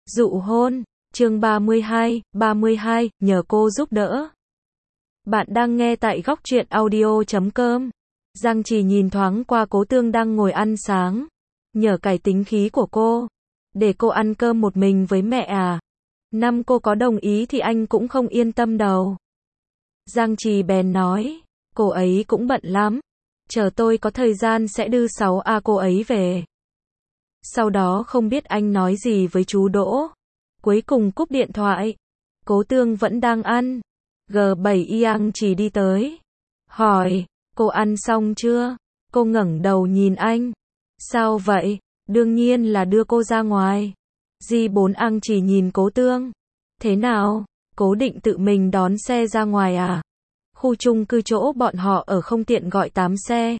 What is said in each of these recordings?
Dụ hôn, chương 32, nhờ cô giúp đỡ. Bạn đang nghe tại góc truyện audio.com. Giang Trì nhìn thoáng qua Cố Tương đang ngồi ăn sáng. Nhờ cải tính khí của cô. Để cô ăn cơm một mình với mẹ à? Năm cô có đồng ý thì anh cũng không yên tâm đâu. Giang Trì bèn nói, cô ấy cũng bận lắm. Chờ tôi có thời gian sẽ đưa 6A cô ấy về. Sau đó không biết anh nói gì với chú Đỗ. Cuối cùng cúp điện thoại. Cố Tương vẫn đang ăn. G7 Giang Trì đi tới. Hỏi, cô ăn xong chưa? Cô ngẩng đầu nhìn anh. Sao vậy? Đương nhiên là đưa cô ra ngoài. G4 Giang Trì nhìn Cố Tương. Thế nào? Cố định tự mình đón xe ra ngoài à? Khu chung cư chỗ bọn họ ở không tiện gọi 8 xe.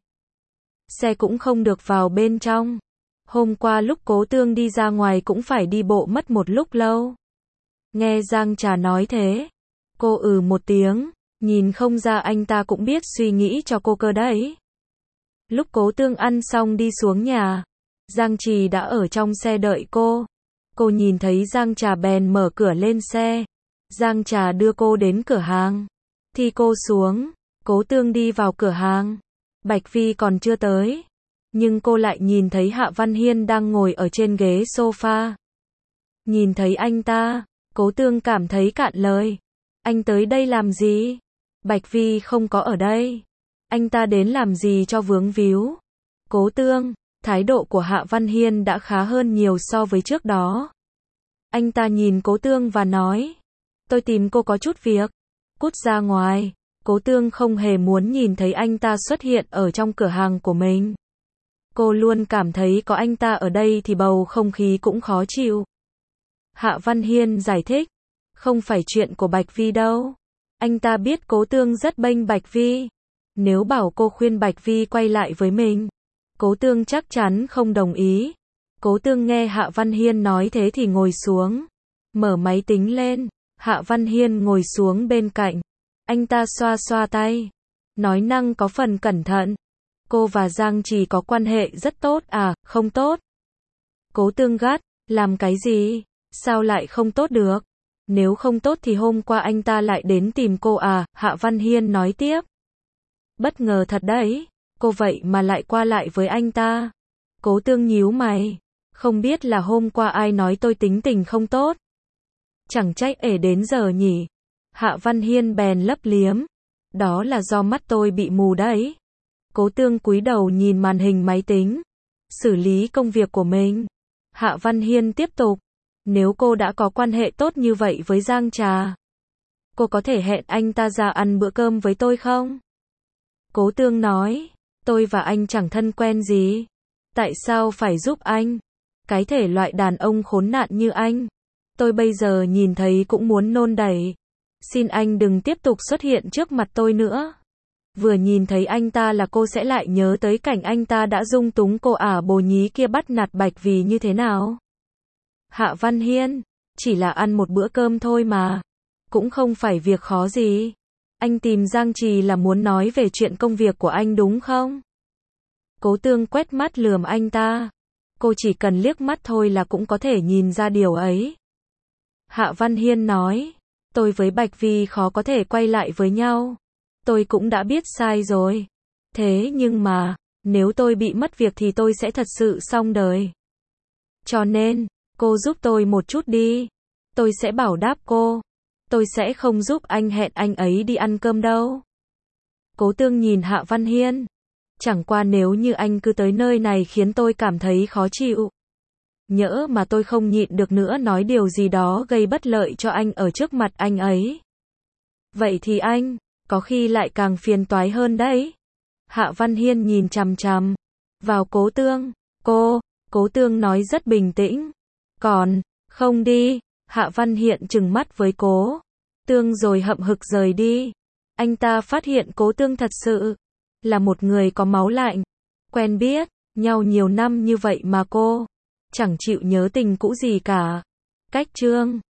Xe cũng không được vào bên trong. Hôm qua lúc Cố Tương đi ra ngoài cũng phải đi bộ mất một lúc lâu. Nghe Giang Trà nói thế. Cô một tiếng, nhìn không ra anh ta cũng biết suy nghĩ cho cô cơ đấy. Lúc Cố Tương ăn xong đi xuống nhà, Giang Trì đã ở trong xe đợi cô. Cô nhìn thấy Giang Trà bèn mở cửa lên xe. Giang Trà đưa cô đến cửa hàng. Thì cô xuống, Cố Tương đi vào cửa hàng. Bạch Vi còn chưa tới. Nhưng cô lại nhìn thấy Hạ Văn Hiên đang ngồi ở trên ghế sofa. Nhìn thấy anh ta, Cố Tương cảm thấy cạn lời. Anh tới đây làm gì? Bạch Vi không có ở đây. Anh ta đến làm gì cho vướng víu? Cố Tương, thái độ của Hạ Văn Hiên đã khá hơn nhiều so với trước đó. Anh ta nhìn Cố Tương và nói, tôi tìm cô có chút việc. Cút ra ngoài. Cố Tương không hề muốn nhìn thấy anh ta xuất hiện ở trong cửa hàng của mình. Cô luôn cảm thấy có anh ta ở đây thì bầu không khí cũng khó chịu. Hạ Văn Hiên giải thích, không phải chuyện của Bạch Vi đâu. Anh ta biết Cố Tương rất bênh Bạch Vi. Nếu bảo cô khuyên Bạch Vi quay lại với mình, Cố Tương chắc chắn không đồng ý. Cố Tương nghe Hạ Văn Hiên nói thế thì ngồi xuống. Mở máy tính lên. Hạ Văn Hiên ngồi xuống bên cạnh. Anh ta xoa xoa tay. Nói năng có phần cẩn thận. Cô và Giang Trì có quan hệ rất tốt à? Không tốt. Cố Tương gắt, làm cái gì? Sao lại không tốt được? Nếu không tốt thì hôm qua anh ta lại đến tìm cô à? Hạ Văn Hiên nói tiếp. Bất ngờ thật đấy, cô vậy mà lại qua lại với anh ta. Cố Tương nhíu mày. Không biết là hôm qua ai nói tôi tính tình không tốt. Chẳng trách đến giờ nhỉ. Hạ Văn Hiên bèn lấp liếm. Đó là do mắt tôi bị mù đấy. Cố Tương cúi đầu nhìn màn hình máy tính. Xử lý công việc của mình. Hạ Văn Hiên tiếp tục. Nếu cô đã có quan hệ tốt như vậy với Giang Trà, cô có thể hẹn anh ta ra ăn bữa cơm với tôi không? Cố Tương nói. Tôi và anh chẳng thân quen gì. Tại sao phải giúp anh? Cái thể loại đàn ông khốn nạn như anh, tôi bây giờ nhìn thấy cũng muốn nôn đẩy. Xin anh đừng tiếp tục xuất hiện trước mặt tôi nữa. Vừa nhìn thấy anh ta là cô sẽ lại nhớ tới cảnh anh ta đã dung túng cô ả bồ nhí kia bắt nạt Bạch Vi như thế nào. Hạ Văn Hiên, chỉ là ăn một bữa cơm thôi mà. Cũng không phải việc khó gì. Anh tìm Giang Trì là muốn nói về chuyện công việc của anh đúng không? Cố Tương quét mắt lườm anh ta. Cô chỉ cần liếc mắt thôi là cũng có thể nhìn ra điều ấy. Hạ Văn Hiên nói, tôi với Bạch Vi khó có thể quay lại với nhau. Tôi cũng đã biết sai rồi. Thế nhưng mà, nếu tôi bị mất việc thì tôi sẽ thật sự xong đời. Cho nên, cô giúp tôi một chút đi. Tôi sẽ bảo đáp cô. Tôi sẽ không giúp anh hẹn anh ấy đi ăn cơm đâu. Cố Tương nhìn Hạ Văn Hiên. Chẳng qua nếu như anh cứ tới nơi này khiến tôi cảm thấy khó chịu. Nhỡ mà tôi không nhịn được nữa nói điều gì đó gây bất lợi cho anh ở trước mặt anh ấy. Vậy thì anh, có khi lại càng phiền toái hơn đấy. Hạ Văn Hiên nhìn chằm chằm vào Cố Tương. Cố Tương nói rất bình tĩnh. Còn, không đi. Hạ Văn Hiên trừng mắt với Cố Tương rồi hậm hực rời đi. Anh ta phát hiện Cố Tương thật sự là một người có máu lạnh. Quen biết nhau nhiều năm như vậy mà cô chẳng chịu nhớ tình cũ gì cả. Cách chương